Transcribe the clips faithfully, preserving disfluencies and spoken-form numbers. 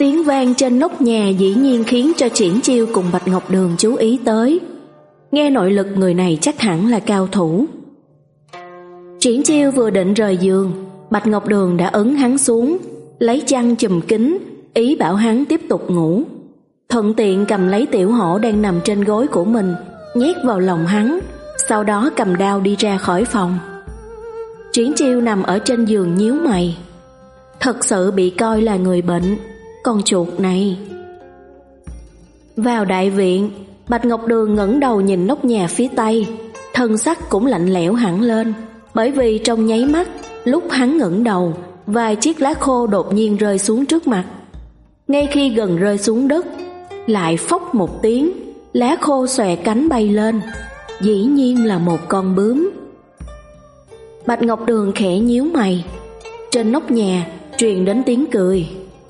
Tiếng vang trên nóc nhà dĩ nhiên khiến cho Triển Chiêu cùng Bạch Ngọc Đường chú ý tới. Nghe nội lực người này chắc hẳn là cao thủ. Triển Chiêu vừa định rời giường, Bạch Ngọc Đường đã ấn hắn xuống, lấy chăn chùm kín, ý bảo hắn tiếp tục ngủ. Thuận tiện cầm lấy Tiểu Hổ đang nằm trên gối của mình, nhét vào lòng hắn, sau đó cầm đao đi ra khỏi phòng. Triển Chiêu nằm ở trên giường nhíu mày. Thật sự bị coi là người bệnh, con chuột này. Vào đại viện, Bạch Ngọc Đường ngẩng đầu nhìn nóc nhà phía tây, thân sắc cũng lạnh lẽo hẳn lên, bởi vì trong nháy mắt, lúc hắn ngẩng đầu, vài chiếc lá khô đột nhiên rơi xuống trước mặt. Ngay khi gần rơi xuống đất, lại phốc một tiếng, lá khô xòe cánh bay lên, dĩ nhiên là một con bướm. Bạch Ngọc Đường khẽ nhíu mày. Trên nóc nhà truyền đến tiếng cười.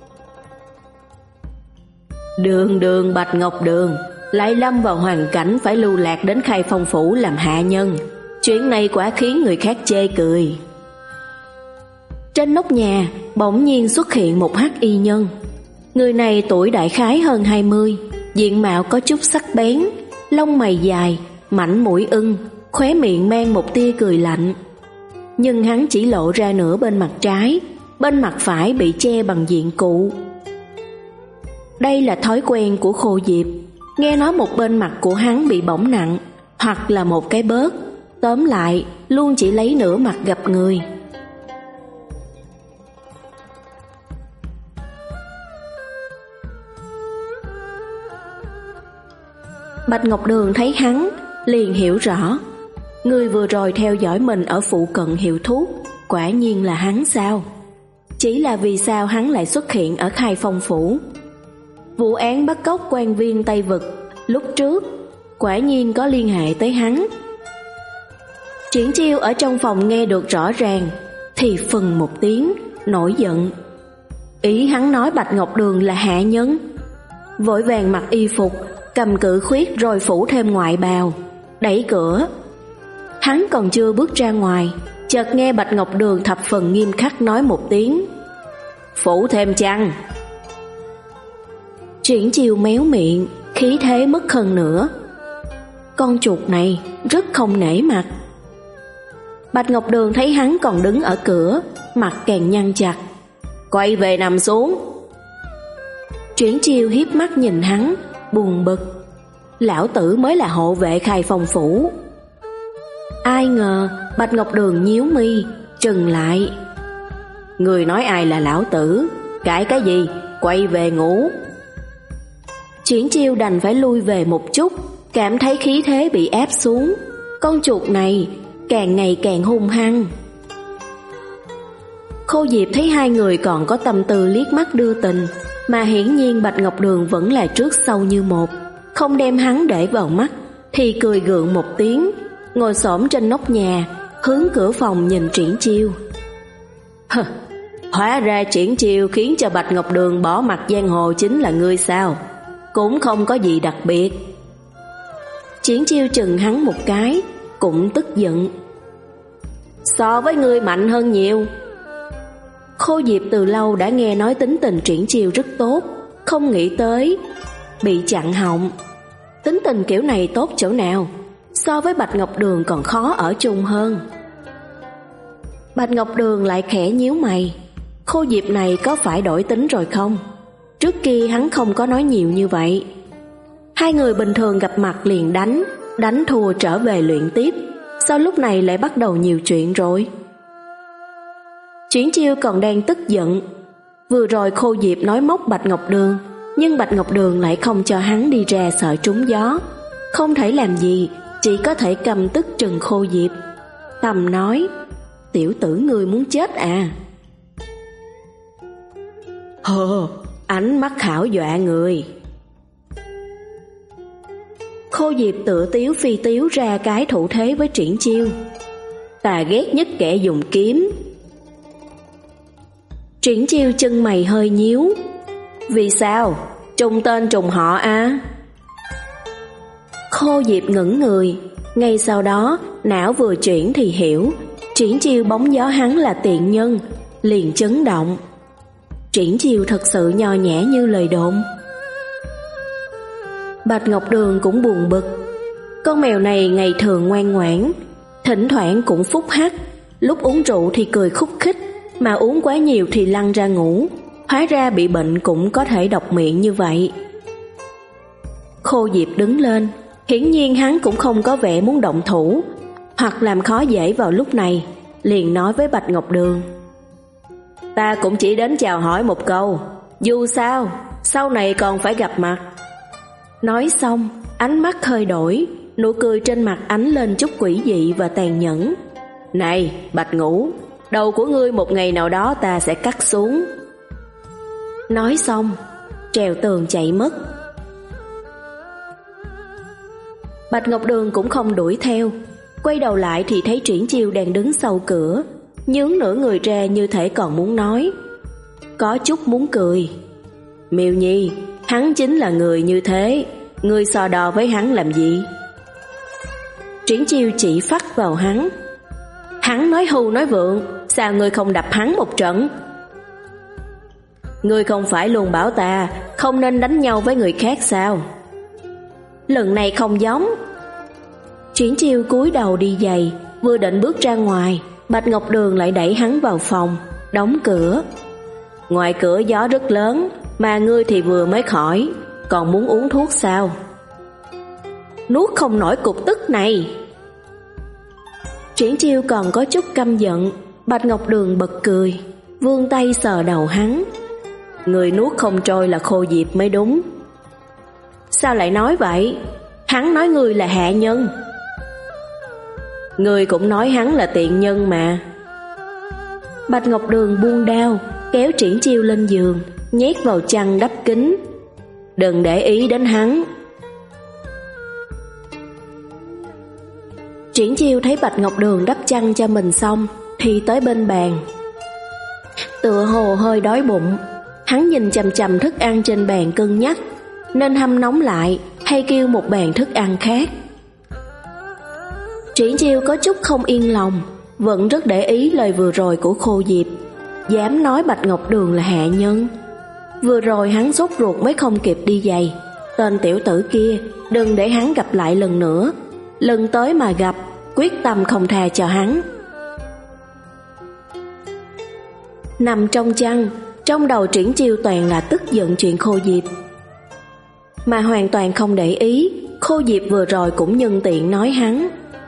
Đường đường Bạch Ngọc Đường lại lâm vào hoàn cảnh phải lưu lạc đến Khai Phong phủ làm hạ nhân, chuyện này quả khiến người khác chê cười. Trên nóc nhà bỗng nhiên xuất hiện một hắc y nhân. Người này tuổi đại khái hơn hai mươi, diện mạo có chút sắc bén, lông mày dài, mảnh mũi ưng, khóe miệng mang một tia cười lạnh. Nhưng hắn chỉ lộ ra nửa bên mặt trái, bên mặt phải bị che bằng diện cụ. Đây là thói quen của Khô Diệp, nghe nói một bên mặt của hắn bị bỏng nặng, hoặc là một cái bớt, tóm lại luôn chỉ lấy nửa mặt gặp người. Bạch Ngọc Đường thấy hắn, liền hiểu rõ. Người vừa rồi theo dõi mình ở phụ cận hiệu thuốc, quả nhiên là hắn sao? Chỉ là vì sao hắn lại xuất hiện ở Khai Phong phủ? Vụ án bắt cóc quan viên Tây Vực lúc trước quả nhiên có liên hệ tới hắn. Triển Chiêu ở trong phòng nghe được rõ ràng, thì phừng một tiếng, nổi giận. Ý hắn nói Bạch Ngọc Đường là hạ nhân. Vội vàng mặc y phục, cầm cự khuyết rồi phủ thêm ngoại bào, đẩy cửa. Hắn còn chưa bước ra ngoài, chợt nghe Bạch Ngọc Đường thập phần nghiêm khắc nói một tiếng: phủ thêm chăn. Triển Chiêu méo miệng, khí thế mất hơn nữa. Con chuột này rất không nể mặt. Bạch Ngọc Đường thấy hắn còn đứng ở cửa, mặt càng nhăn chặt. Quay về nằm xuống. Triển Chiêu hiếp mắt nhìn hắn, buồn bực. Lão tử mới là hộ vệ Khai Phong phủ. Ai ngờ Bạch Ngọc Đường nhíu mi, trừng lại. Người nói ai là lão tử? Cãi cái gì? Quay về ngủ. Triển Chiêu đành phải lui về một chút, cảm thấy khí thế bị ép xuống. Con chuột này càng ngày càng hung hăng. Khô Diệp thấy hai người còn có tâm tư liếc mắt đưa tình, mà hiển nhiên Bạch Ngọc Đường vẫn là trước sau như một, không đem hắn để vào mắt, thì cười gượng một tiếng, ngồi xổm trên nóc nhà, hướng cửa phòng nhìn Triển Chiêu. Hừ, hóa ra Triển Chiêu khiến cho Bạch Ngọc Đường bỏ mặt giang hồ chính là ngươi sao? Cũng không có gì đặc biệt. Triển Chiêu chừng hắn một cái, cũng tức giận. So với ngươi mạnh hơn nhiều. Khô Diệp từ lâu đã nghe nói tính tình Triển Chiêu rất tốt, không nghĩ tới bị chặn họng. Tính tình kiểu này tốt chỗ nào? So với Bạch Ngọc Đường còn khó ở chung hơn. Bạch Ngọc Đường lại khẽ nhíu mày. Khô Diệp này có phải đổi tính rồi không? Trước kia hắn không có nói nhiều như vậy. Hai người bình thường gặp mặt liền đánh, đánh thua trở về luyện tiếp, sao lúc này lại bắt đầu nhiều chuyện rồi? Triển Chiêu còn đang tức giận. Vừa rồi Khô Diệp nói móc Bạch Ngọc Đường, nhưng Bạch Ngọc Đường lại không cho hắn đi ra sợ trúng gió. Không thể làm gì, chỉ có thể căm tức trừng Khô Diệp. Tầm nói: tiểu tử ngươi muốn chết à? Hờ, ánh mắt hảo dọa người. Khô Diệp tự tiếu phi tiếu ra cái thủ thế với Triển Chiêu. Ta ghét nhất kẻ dùng kiếm. Triển Chiêu chân mày hơi nhíu. Vì sao? Trùng tên trùng họ à? Khô Diệp ngẩn người, ngay sau đó não vừa chuyển thì hiểu, Triển Chiêu bóng gió hắn là tiện nhân, liền chấn động. Triển Chiêu thật sự nho nhã như lời đồn. Bạch Ngọc Đường cũng buồn bực. Con mèo này ngày thường ngoan ngoãn, thỉnh thoảng cũng phúc hắc, lúc uống rượu thì cười khúc khích, mà uống quá nhiều thì lăn ra ngủ. Hóa ra bị bệnh cũng có thể độc miệng như vậy. Khô Diệp đứng lên, hiển nhiên hắn cũng không có vẻ muốn động thủ hoặc làm khó dễ vào lúc này, liền nói với Bạch Ngọc Đường: Ta cũng chỉ đến chào hỏi một câu, dù sao sau này còn phải gặp mặt. Nói xong, ánh mắt hơi đổi, nụ cười trên mặt ánh lên chút quỷ dị và tàn nhẫn. Này Bạch Ngũ, đầu của ngươi một ngày nào đó ta sẽ cắt xuống. Nói xong, trèo tường chạy mất. Bạch Ngọc Đường cũng không đuổi theo, quay đầu lại thì thấy Triển Chiêu đang đứng sau cửa, nhướng nửa người ra như thể còn muốn nói, có chút muốn cười. Miêu Nhi, hắn chính là người như thế, ngươi so đo với hắn làm gì? Triển Chiêu chỉ phắt vào hắn. Hắn nói hưu nói vượng, sao ngươi không đập hắn một trận? Ngươi không phải luôn bảo ta không nên đánh nhau với người khác sao? Lần này không giống. Triển Chiêu cúi đầu đi giày, vừa định bước ra ngoài, Bạch Ngọc Đường lại đẩy hắn vào phòng, đóng cửa. Ngoài cửa gió rất lớn, mà ngươi thì vừa mới khỏi, còn muốn uống thuốc sao? Nuốt không nổi cục tức này. Triển Chiêu còn có chút căm giận. Bạch Ngọc Đường bật cười, vươn tay sờ đầu hắn. Người nuốt không trôi là Khô Diệp mới đúng. Sao lại nói vậy? Hắn nói ngươi là hạ nhân. Ngươi cũng nói hắn là tiện nhân mà. Bạch Ngọc Đường buông đao, kéo Triển Chiêu lên giường, nhét vào chăn đắp kín. Đừng để ý đến hắn. Triển Chiêu thấy Bạch Ngọc Đường đắp chăn cho mình xong thì tới bên bàn. Tựa hồ hơi đói bụng, hắn nhìn chằm chằm thức ăn trên bàn cân nhắc nên hâm nóng lại hay kêu một bàn thức ăn khác. Triển Chiêu có chút không yên lòng, vẫn rất để ý lời vừa rồi của Khô Diệp, dám nói Bạch Ngọc Đường là hạ nhân. Vừa rồi hắn sốt ruột mới không kịp đi giày. Tên tiểu tử kia đừng để hắn gặp lại lần nữa, lần tới mà gặp quyết tâm không tha cho hắn. Nằm trong chăn, trong đầu Triển Chiêu toàn là tức giận chuyện Khô Diệp, mà hoàn toàn không để ý Khô Diệp vừa rồi cũng nhân tiện nói hắn.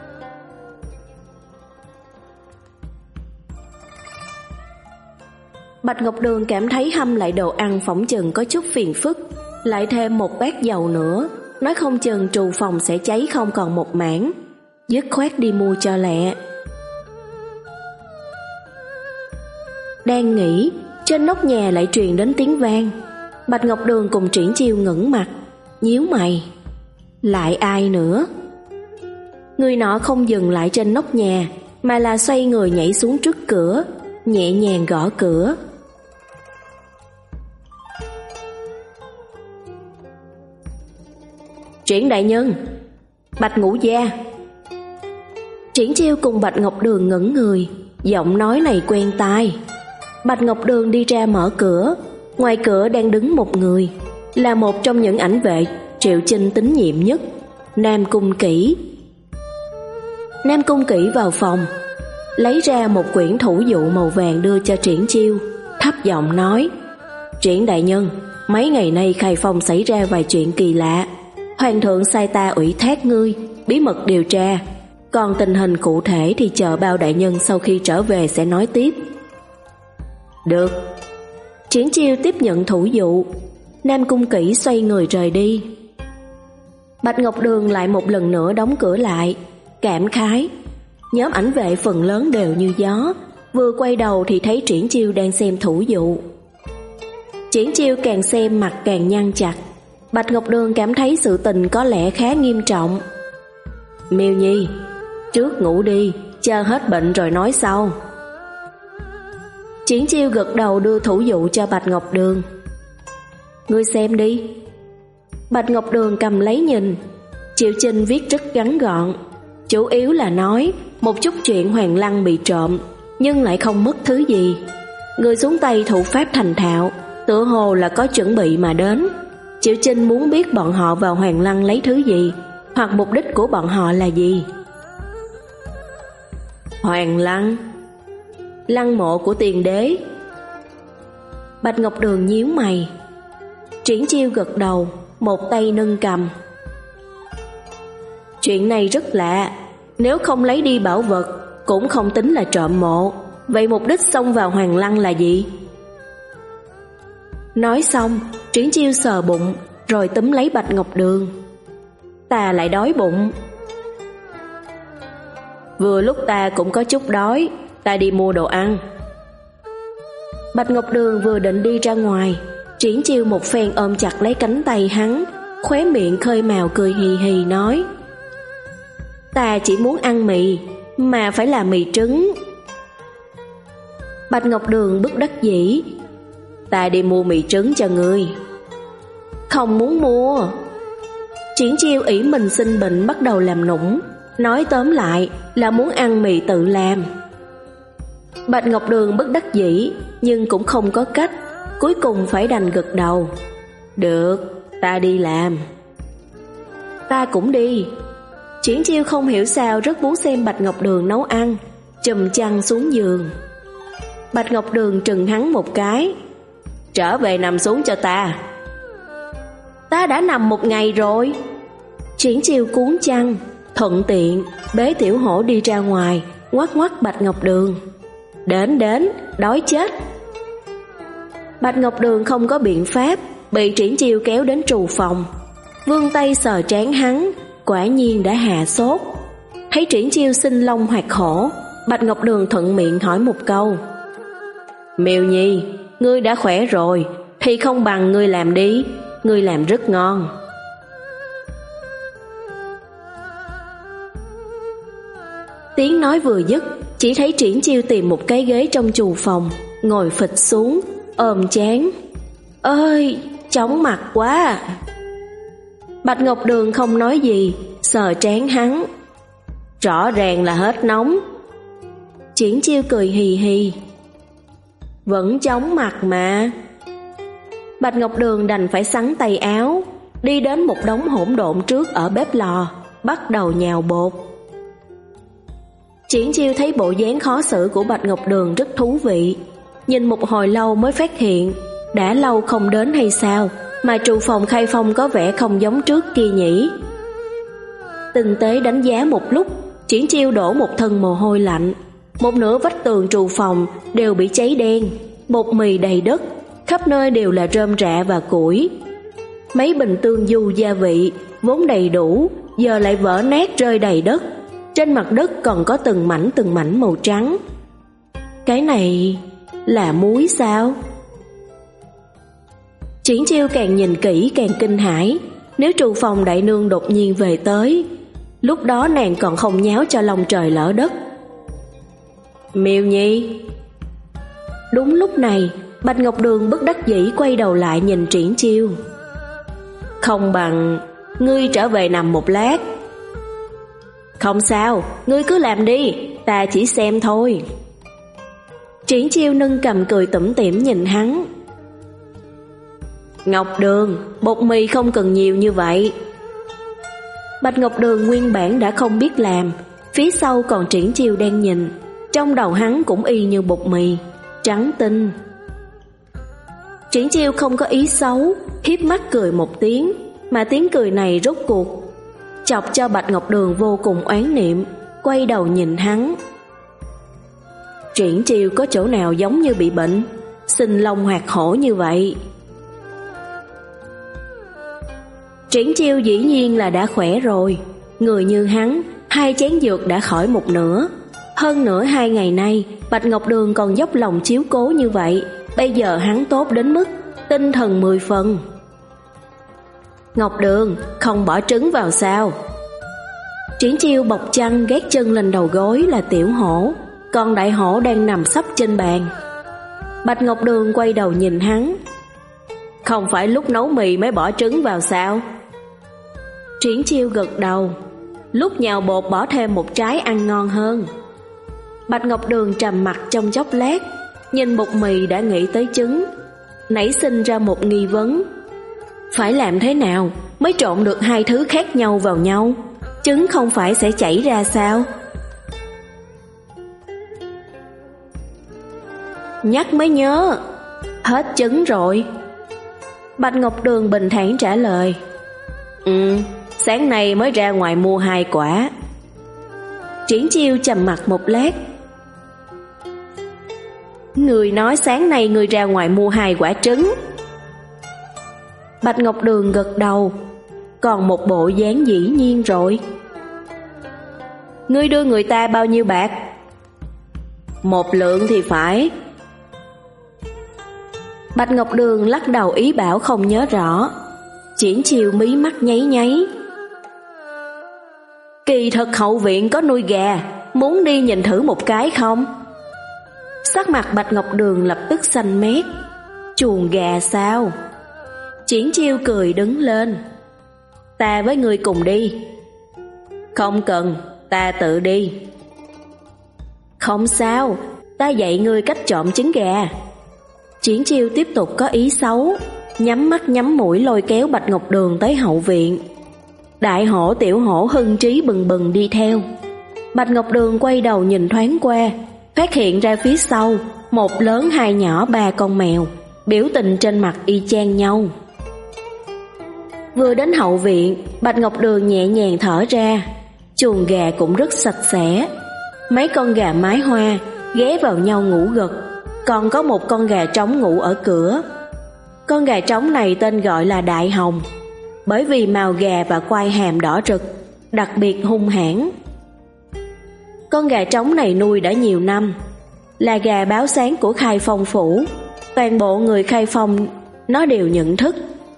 Bạch Ngọc Đường cảm thấy hâm lại đồ ăn phỏng chừng có chút phiền phức, lại thêm một bát dầu nữa, nói không chừng trù phòng sẽ cháy không còn một mảng, dứt khoát đi mua cho lẹ. Đang nghĩ, trên nóc nhà lại truyền đến tiếng vang. Bạch Ngọc Đường cùng Triển Chiêu ngẩng mặt, nhíu mày. Lại ai nữa? Người nọ không dừng lại trên nóc nhà, mà là xoay người nhảy xuống trước cửa, nhẹ nhàng gõ cửa. Triển đại nhân, Bạch Ngũ gia. Triển Chiêu cùng Bạch Ngọc Đường ngẩn người, giọng nói này quen tai. Bạch Ngọc Đường đi ra mở cửa, ngoài cửa đang đứng một người, là một trong những ảnh vệ Triệu Chinh tín nhiệm nhất, Nam Cung Kỷ. Nam Cung Kỷ vào phòng, lấy ra một quyển thủ dụ màu vàng đưa cho Triển Chiêu, thấp giọng nói: Triển đại nhân, mấy ngày nay Khai Phong xảy ra vài chuyện kỳ lạ, Hoàng thượng sai ta ủy thác ngươi bí mật điều tra, còn tình hình cụ thể thì chờ bao đại nhân sau khi trở về sẽ nói tiếp. Được. Triển Chiêu tiếp nhận thủ dụ. Nam Cung Kỷ xoay người rời đi. Bạch Ngọc Đường lại một lần nữa đóng cửa lại, cảm khái. Nhóm ảnh vệ phần lớn đều như gió, vừa quay đầu thì thấy Triển Chiêu đang xem thủ dụ. Triển Chiêu càng xem mặt càng nhăn chặt. Bạch Ngọc Đường cảm thấy sự tình có lẽ khá nghiêm trọng. Miêu Nhi, trước ngủ đi, chờ hết bệnh rồi nói sau. Triển Chiêu gật đầu đưa thủ dụ cho Bạch Ngọc Đường. Ngươi xem đi. Bạch Ngọc Đường cầm lấy nhìn. Triệu Chinh viết rất ngắn gọn, chủ yếu là nói một chút chuyện Hoàng Lăng bị trộm, nhưng lại không mất thứ gì. Người xuống tay thủ pháp thành thạo, tựa hồ là có chuẩn bị mà đến. Triệu Chinh muốn biết bọn họ vào Hoàng Lăng lấy thứ gì, hoặc mục đích của bọn họ là gì. Hoàng Lăng, lăng mộ của tiền đế. Bạch Ngọc Đường nhíu mày. Triển Chiêu gật đầu, một tay nâng cầm. Chuyện này rất lạ, nếu không lấy đi bảo vật cũng không tính là trộm mộ. Vậy mục đích xông vào Hoàng Lăng là gì? Nói xong, Triển Chiêu sờ bụng, rồi túm lấy Bạch Ngọc Đường. Ta lại đói bụng. Vừa lúc ta cũng có chút đói, ta đi mua đồ ăn. Bạch Ngọc Đường vừa định đi ra ngoài, Triển Chiêu một phen ôm chặt lấy cánh tay hắn, khóe miệng khơi mào cười hì hì nói: Ta chỉ muốn ăn mì, mà phải là mì trứng. Bạch Ngọc Đường bất đắc dĩ: Ta đi mua mì trứng cho ngươi. Không muốn mua. Triển Chiêu ỷ mình sinh bệnh bắt đầu làm nũng, nói tóm lại là muốn ăn mì tự làm. Bạch Ngọc Đường bất đắc dĩ, nhưng cũng không có cách, cuối cùng phải đành gật đầu. Được, ta đi làm. Ta cũng đi. Triển Chiêu không hiểu sao rất muốn xem Bạch Ngọc Đường nấu ăn, chùm chăn xuống giường. Bạch Ngọc Đường trừng hắn một cái: Trở về nằm xuống cho ta. Ta đã nằm một ngày rồi. Triển Chiêu cuốn chăn, thuận tiện bế Tiểu Hổ đi ra ngoài, ngoắc ngoắc Bạch Ngọc Đường: Đến đến, đói chết. Bạch Ngọc Đường không có biện pháp, bị Triển Chiêu kéo đến trù phòng. Vươn tay sờ trán hắn, quả nhiên đã hạ sốt. Thấy Triển Chiêu sinh long hoạt hổ, Bạch Ngọc Đường thuận miệng hỏi một câu: Miêu Nhi, ngươi đã khỏe rồi thì không bằng ngươi làm đi, ngươi làm rất ngon. Tiếng nói vừa dứt, chỉ thấy Triển Chiêu tìm một cái ghế trong chù phòng, ngồi phịch xuống, ôm chán: Ơi, chóng mặt quá. Bạch Ngọc Đường không nói gì, sờ trán hắn: Rõ ràng là hết nóng. Triển Chiêu cười hì hì: Vẫn chóng mặt mà. Bạch Ngọc Đường đành phải xắn tay áo, đi đến một đống hỗn độn trước ở bếp lò, bắt đầu nhào bột. Triển Chiêu thấy bộ dáng khó xử của Bạch Ngọc Đường rất thú vị, nhìn một hồi lâu mới phát hiện đã lâu không đến hay sao mà trù phòng khai phong có vẻ không giống trước kia nhỉ. Tinh tế đánh giá một lúc, Triển Chiêu đổ một thân mồ hôi lạnh. Một nửa vách tường trù phòng đều bị cháy đen, bột mì đầy đất, khắp nơi đều là rơm rạ và củi. Mấy bình tương du gia vị vốn đầy đủ, giờ lại vỡ nát rơi đầy đất. Trên mặt đất còn có từng mảnh từng mảnh màu trắng. Cái này là muối sao? Triển Chiêu càng nhìn kỹ càng kinh hãi. Nếu trù phòng đại nương đột nhiên về tới, lúc đó nàng còn không nháo cho lòng trời lỡ đất. Miêu Nhi. Đúng lúc này, Bạch Ngọc Đường bất đắc dĩ quay đầu lại nhìn Triển Chiêu: Không bằng ngươi trở về nằm một lát. Không sao, ngươi cứ làm đi, ta chỉ xem thôi. Triển Chiêu nâng cầm cười tủm tỉm nhìn hắn: Ngọc Đường, bột mì không cần nhiều như vậy. Bạch Ngọc Đường nguyên bản đã không biết làm, phía sau còn Triển Chiêu đang nhìn, trong đầu hắn cũng y như bột mì, trắng tinh. Triển Chiêu không có ý xấu, hiếp mắt cười một tiếng, mà tiếng cười này rốt cuộc chọc cho Bạch Ngọc Đường vô cùng oán niệm, quay đầu nhìn hắn. Triển Chiêu có chỗ nào giống như bị bệnh, sinh long hoạt hổ như vậy? Triển Chiêu dĩ nhiên là đã khỏe rồi. Người như hắn, hai chén dược đã khỏi một nửa. Hơn nữa hai ngày nay Bạch Ngọc Đường còn dốc lòng chiếu cố như vậy, bây giờ hắn tốt đến mức tinh thần mười phần. Ngọc Đường, không bỏ trứng vào sao? Triển Chiêu bọc chăn gác chân lên đầu gối là Tiểu Hổ, còn Đại Hổ đang nằm sấp trên bàn. Bạch Ngọc Đường quay đầu nhìn hắn: Không phải lúc nấu mì mới bỏ trứng vào sao? Triển Chiêu gật đầu: Lúc nhào bột bỏ thêm một trái ăn ngon hơn. Bạch Ngọc Đường trầm mặt trong chốc lát, nhìn bột mì đã nghĩ tới trứng, nảy sinh ra một nghi vấn. Phải làm thế nào mới trộn được hai thứ khác nhau vào nhau? Trứng không phải sẽ chảy ra sao? Nhắc mới nhớ, hết trứng rồi. Bạch Ngọc Đường bình thản trả lời. Ừ, sáng nay mới ra ngoài mua hai quả. Triển Chiêu trầm mặt một lát. Người nói sáng nay người ra ngoài mua hai quả trứng. Bạch Ngọc Đường gật đầu, còn một bộ dáng dĩ nhiên rồi. Ngươi đưa người ta bao nhiêu bạc? Một lượng thì phải. Bạch Ngọc Đường lắc đầu ý bảo không nhớ rõ. Triển Chiêu mí mắt nháy nháy. Kỳ thực hậu viện có nuôi gà, muốn đi nhìn thử một cái không? Sắc mặt Bạch Ngọc Đường lập tức xanh mét. Chuồng gà sao? Triển Chiêu cười đứng lên. Ta với người cùng đi. Không cần, ta tự đi. Không sao, ta dạy ngươi cách trộn trứng gà. Triển Chiêu tiếp tục có ý xấu, nhắm mắt nhắm mũi lôi kéo Bạch Ngọc Đường tới hậu viện. Đại hổ tiểu hổ hưng trí bừng bừng đi theo. Bạch Ngọc Đường quay đầu nhìn thoáng qua, phát hiện ra phía sau một lớn hai nhỏ ba con mèo, biểu tình trên mặt y chang nhau. Vừa đến hậu viện, Bạch Ngọc Đường nhẹ nhàng thở ra. Chuồng gà cũng rất sạch sẽ. Mấy con gà mái hoa ghé vào nhau ngủ gật, còn có một con gà trống ngủ ở cửa. Con gà trống này tên gọi là Đại Hồng, bởi vì màu gà và quai hàm đỏ rực, đặc biệt hung hãn. Con gà trống này nuôi đã nhiều năm, là gà báo sáng của Khai Phong phủ. Toàn bộ người Khai Phong nó đều nhận thức.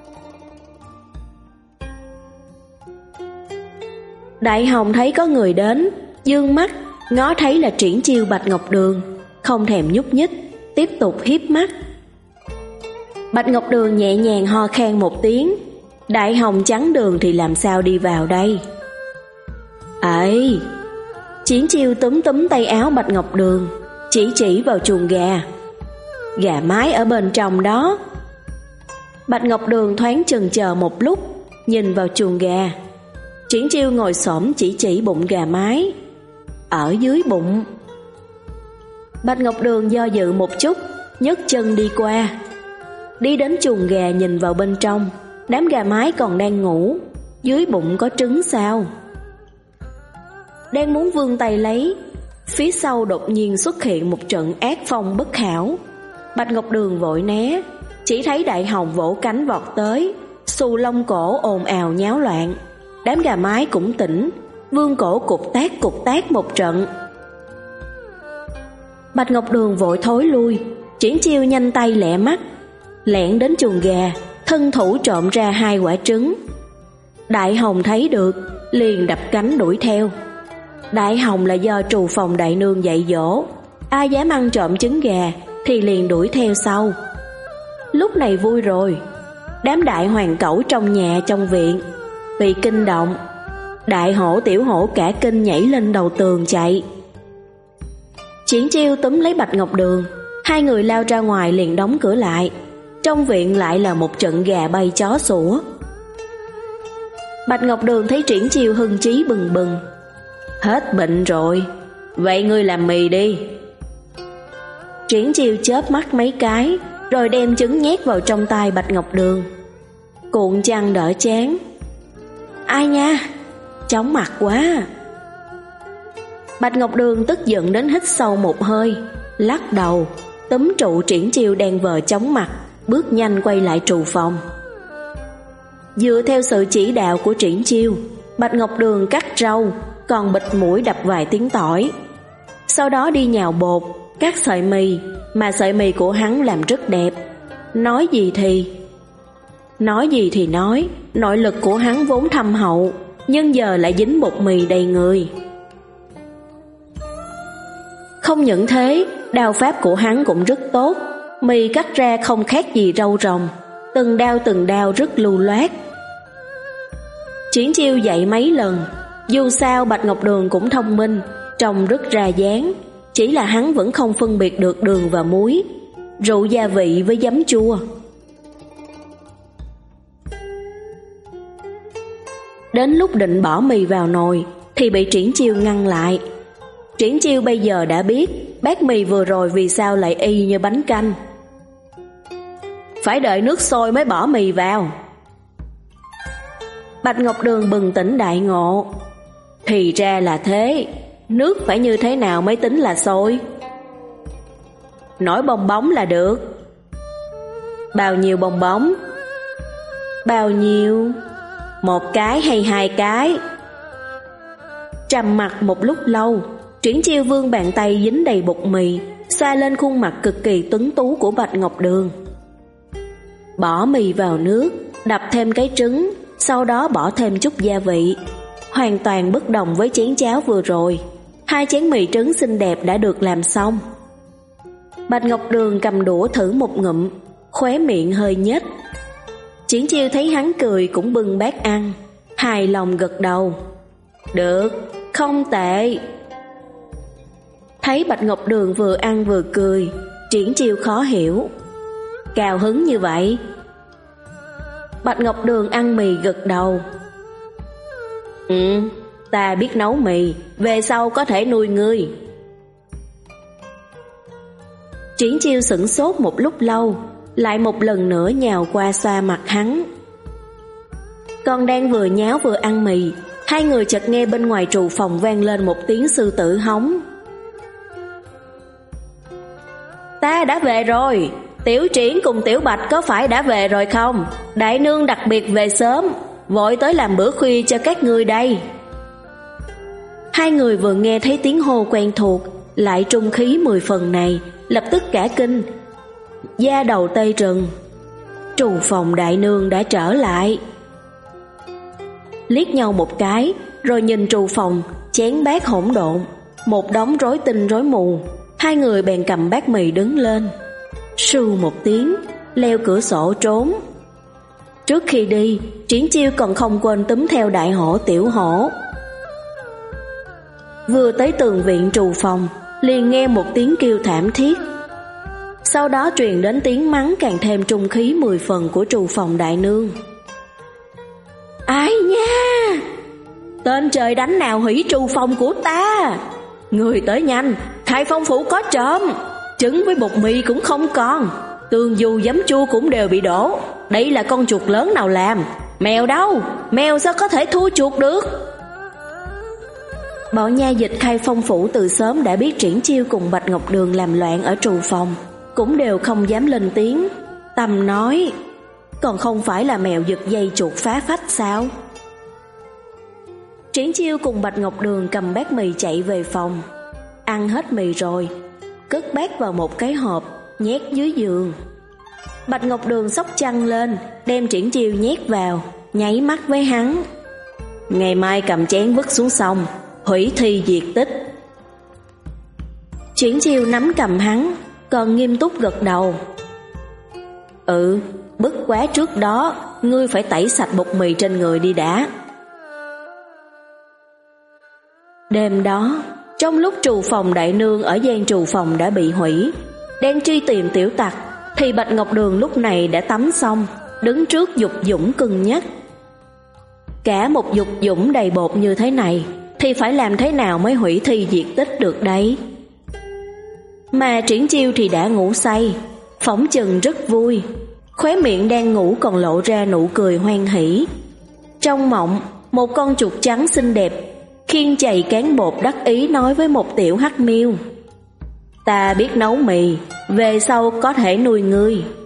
Đại Hồng thấy có người đến, dương mắt ngó thấy là Triển Chiêu Bạch Ngọc Đường, không thèm nhúc nhích, tiếp tục híp mắt. Bạch Ngọc Đường nhẹ nhàng ho khan một tiếng. Đại Hồng trắng đường thì làm sao đi vào đây? Ấy! Triển Chiêu túm túm tay áo Bạch Ngọc Đường, chỉ chỉ vào chuồng gà. Gà mái ở bên trong đó. Bạch Ngọc Đường thoáng chần chờ một lúc, nhìn vào chuồng gà. Triển Chiêu ngồi xổm chỉ chỉ bụng gà mái. Ở dưới bụng. Bạch Ngọc Đường do dự một chút, nhấc chân đi qua. Đi đến chuồng gà nhìn vào bên trong, đám gà mái còn đang ngủ. Dưới bụng có trứng sao? Đang muốn vươn tay lấy, phía sau đột nhiên xuất hiện một trận ác phong bất hảo. Bạch Ngọc Đường vội né, chỉ thấy Đại Hồng vỗ cánh vọt tới, xù lông cổ ồn ào nháo loạn. Đám gà mái cũng tỉnh, vươn cổ cục tác cục tác một trận. Bạch Ngọc Đường vội thối lui. Triển Chiêu nhanh tay lẹ mắt, lẻn đến chuồng gà, thân thủ trộm ra hai quả trứng. Đại Hồng thấy được, liền đập cánh đuổi theo. Đại Hồng là do trù phòng đại nương dạy dỗ, ai dám ăn trộm trứng gà thì liền đuổi theo sau. Lúc này vui rồi, đám đại hoàng cẩu trong nhà trong viện bị kinh động, đại hổ tiểu hổ cả kinh nhảy lên đầu tường chạy. Triển Chiêu túm lấy Bạch Ngọc Đường, hai người lao ra ngoài liền đóng cửa lại. Trong viện lại là một trận gà bay chó sủa. Bạch Ngọc Đường thấy Triển Chiêu hưng trí bừng bừng. Hết bệnh rồi, vậy ngươi làm mì đi. Triển Chiêu chớp mắt mấy cái, rồi đem trứng nhét vào trong tay Bạch Ngọc Đường, cuộn chăn đỡ chán. Ai nha, chóng mặt quá. Bạch Ngọc Đường tức giận đến hít sâu một hơi, lắc đầu, túm trụ Triển Chiêu đang vờ chóng mặt, bước nhanh quay lại trù phòng. Dựa theo sự chỉ đạo của Triển Chiêu, Bạch Ngọc Đường cắt rau, còn bịt mũi đập vài tiếng tỏi. Sau đó đi nhào bột, cắt sợi mì, mà sợi mì của hắn làm rất đẹp. Nói gì thì Nói gì thì nói, nội lực của hắn vốn thâm hậu, nhưng giờ lại dính bột mì đầy người. Không những thế, đao pháp của hắn cũng rất tốt, mì cắt ra không khác gì rau rồng, từng đao từng đao rất lưu loát. Triển Chiêu dạy mấy lần, dù sao Bạch Ngọc Đường cũng thông minh, trông rất ra dáng, chỉ là hắn vẫn không phân biệt được đường và muối, rượu gia vị với giấm chua. Đến lúc định bỏ mì vào nồi thì bị Triển Chiêu ngăn lại. Triển Chiêu bây giờ đã biết bát mì vừa rồi vì sao lại y như bánh canh. Phải đợi nước sôi mới bỏ mì vào. Bạch Ngọc Đường bừng tỉnh đại ngộ. Thì ra là thế, nước phải như thế nào mới tính là sôi? Nổi bong bóng là được. Bao nhiêu bong bóng? Bao nhiêu? Một cái hay hai cái? Trầm mặc một lúc lâu, Triển Chiêu vươn bàn tay dính đầy bột mì, xoa lên khuôn mặt cực kỳ tuấn tú của Bạch Ngọc Đường. Bỏ mì vào nước, đập thêm cái trứng, sau đó bỏ thêm chút gia vị. Hoàn toàn bất đồng với chén cháo vừa rồi. Hai chén mì trứng xinh đẹp đã được làm xong. Bạch Ngọc Đường cầm đũa thử một ngụm, khóe miệng hơi nhếch. Triển Chiêu thấy hắn cười cũng bưng bát ăn, hài lòng gật đầu. Được, không tệ. Thấy Bạch Ngọc Đường vừa ăn vừa cười, Triển Chiêu khó hiểu. Cao hứng như vậy? Bạch Ngọc Đường ăn mì gật đầu. Ừ, ta biết nấu mì, về sau có thể nuôi ngươi. Triển Chiêu sửng sốt một lúc lâu, lại một lần nữa nhào qua xoa mặt hắn. Còn đang vừa nháo vừa ăn mì, hai người chợt nghe bên ngoài trù phòng vang lên một tiếng sư tử hống. Ta đã về rồi. Tiểu Triển cùng Tiểu Bạch có phải đã về rồi không? Đại nương đặc biệt về sớm, vội tới làm bữa khuya cho các ngươi đây. Hai người vừa nghe thấy tiếng hô quen thuộc, lại trung khí mười phần này, lập tức cả kinh, da đầu tê rần. Trù phòng đại nương đã trở lại. Liếc nhau một cái, rồi nhìn trù phòng, chén bát hỗn độn, một đống rối tinh rối mù. Hai người bèn cầm bát mì đứng lên, sù một tiếng, leo cửa sổ trốn. Trước khi đi, Triển Chiêu còn không quên túm theo đại hổ tiểu hổ. Vừa tới tường viện trù phòng, liền nghe một tiếng kêu thảm thiết. Sau đó truyền đến tiếng mắng càng thêm trung khí mười phần của trù phòng đại nương. Ai nha! Tên trời đánh nào hủy trù phòng của ta! Người tới nhanh, Khai Phong phủ có trộm, trứng với bột mì cũng không còn, tương du giấm chua cũng đều bị đổ. Đây là con chuột lớn nào làm? Mèo đâu? Mèo sao có thể thua chuột được? Bọn nha dịch Khai Phong phủ từ sớm đã biết Triển Chiêu cùng Bạch Ngọc Đường làm loạn ở trù phòng, cũng đều không dám lên tiếng. Tầm nói, còn không phải là mèo giật dây chuột phá phách sao? Triển Chiêu cùng Bạch Ngọc Đường cầm bát mì chạy về phòng. Ăn hết mì rồi, cất bát vào một cái hộp, nhét dưới giường. Bạch Ngọc Đường xốc chăn lên, đem Triển Chiêu nhét vào, nháy mắt với hắn. Ngày mai cầm chén vứt xuống sông, hủy thi diệt tích. Triển Chiêu nắm cầm hắn, còn nghiêm túc gật đầu. Ừ, bất quá trước đó ngươi phải tẩy sạch bột mì trên người đi đã. Đêm đó, trong lúc trù phòng đại nương ở gian trù phòng đã bị hủy, đang truy tìm tiểu tặc, thì Bạch Ngọc Đường lúc này đã tắm xong, đứng trước dục dũng cưng nhắc. Cả một dục dũng đầy bột như thế này, thì phải làm thế nào mới hủy thi diệt tích được đấy? Mà Triển Chiêu thì đã ngủ say, phỏng chừng rất vui, khóe miệng đang ngủ còn lộ ra nụ cười hoan hỉ. Trong mộng, một con chuột trắng xinh đẹp khiêng chày cán bột đắc ý nói với một tiểu hắc miêu: Ta biết nấu mì, về sau có thể nuôi ngươi.